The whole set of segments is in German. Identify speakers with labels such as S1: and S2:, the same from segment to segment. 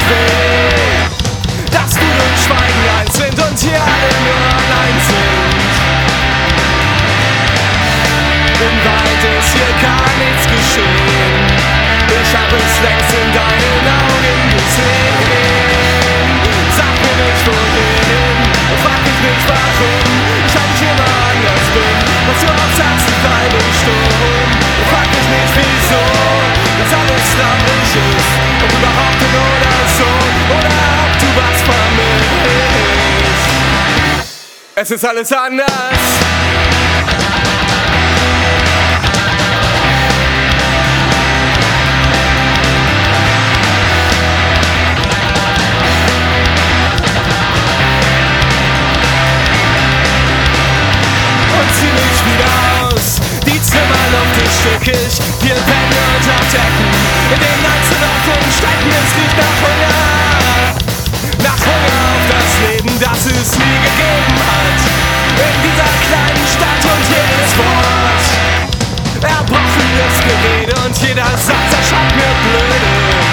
S1: weh, dass du und Schweigen eins sind und hier alle nur allein sind. Im Wald ist hier gar nichts geschehen, ich hab es längst in deinen Augen gesehen. Sag mir nicht wohin und frag mich nicht warum, ich hab dich immer anders bin, was du auch sagst, ich bleibe stumm. Und frag mich nicht wieso, dass alles traurig ist, ob überhaupt oder so, oder ob du was vermisst. Es ist alles anders. Zieh mich wieder aus, die Zimmerluft ist stückig, hier Wände und Decken, in den Einzelorten stecken, es riecht nach Hunger auf das Leben, das es nie gegeben hat, in dieser kleinen Stadt und jedes Wort erbrochenes Gerede und jeder Satz erscheint mir blöde.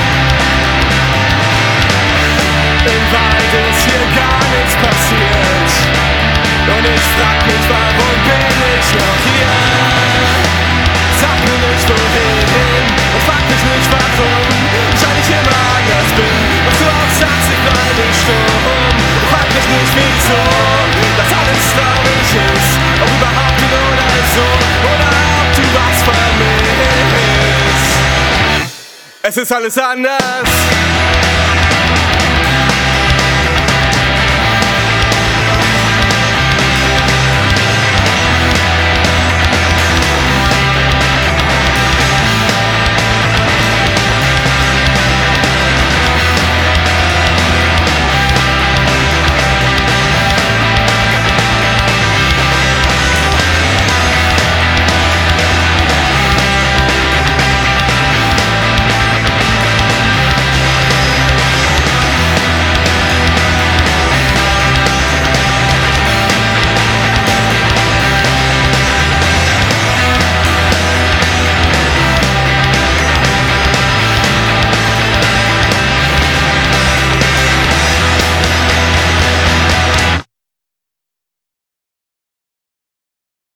S1: Im Wald ist hier gar nichts passiert und ich frag mich, warum bin ich noch hier? Sag mir nicht wohin und frag mich nicht warum, weil ich immer anders bin, was du auch sagst, ich bleibe stumm. Frag mich nicht wieso, dass alles traurig ist, ob überhaupt oder so, oder ob du was vermisst. Es ist alles anders.